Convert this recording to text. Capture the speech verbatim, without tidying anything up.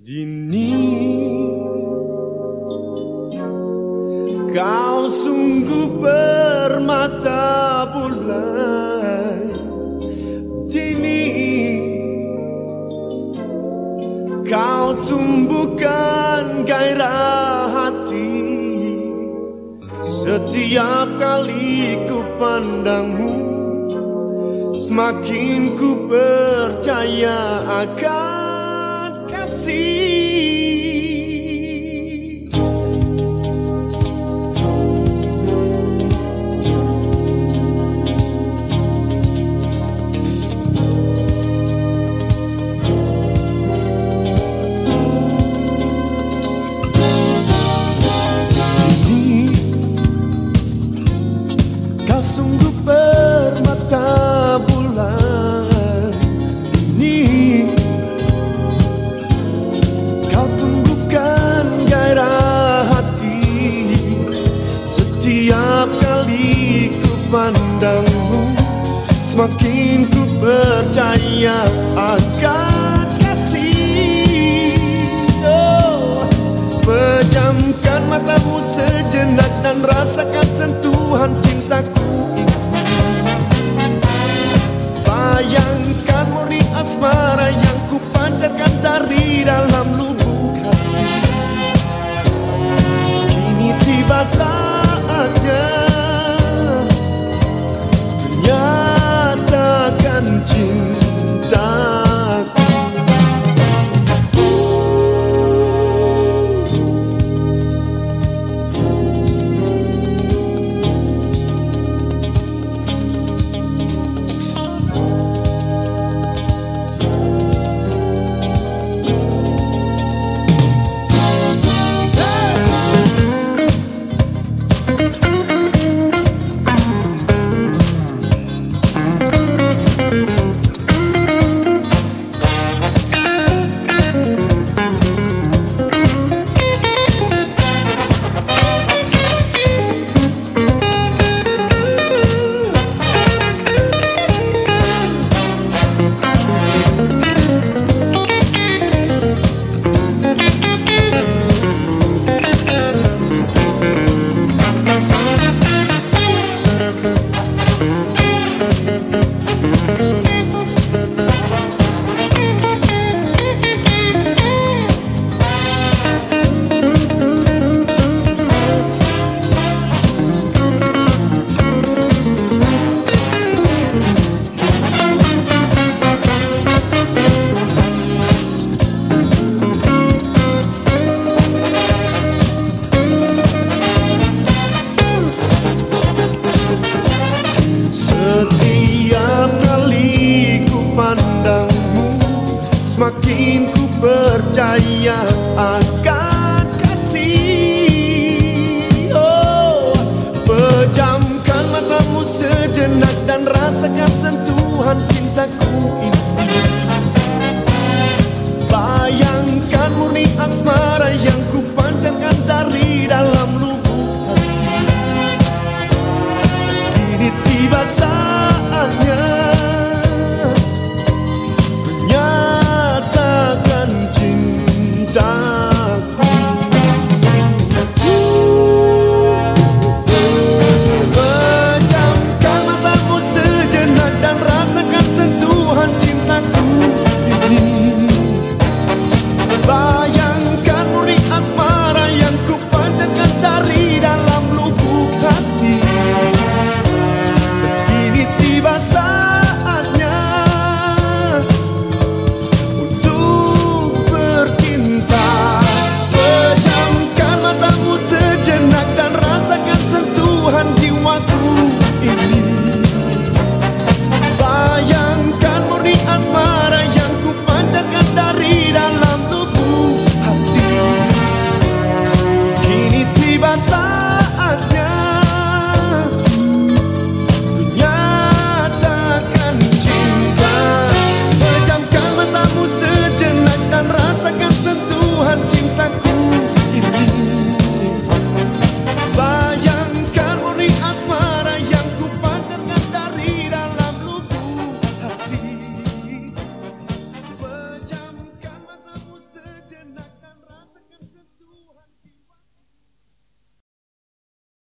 Dini, kau sungguh bermata bulan. Dini, kau tumbuhkan gairah hati. Setiap kali ku pandangmu, semakin ku percaya akan kasih. Ini kau sungguh bermata bulan. Ini kau tumbuhkan gairah hati. Setiap kali ku pandangmu, semakin ku percaya akan kasih. Oh, pejamkan matamu sejenak dan rasakan sentuhan cintaku. Bayangkan murni asmara yang ku pancarkan dari dalam lubuk hati. Kini tiba saatnya menyatakan cintaku. Setiap kali ku pandangmu, semakin ku percaya akan kasih. Oh, pejamkan matamu sejenak dan rasakan sentuhan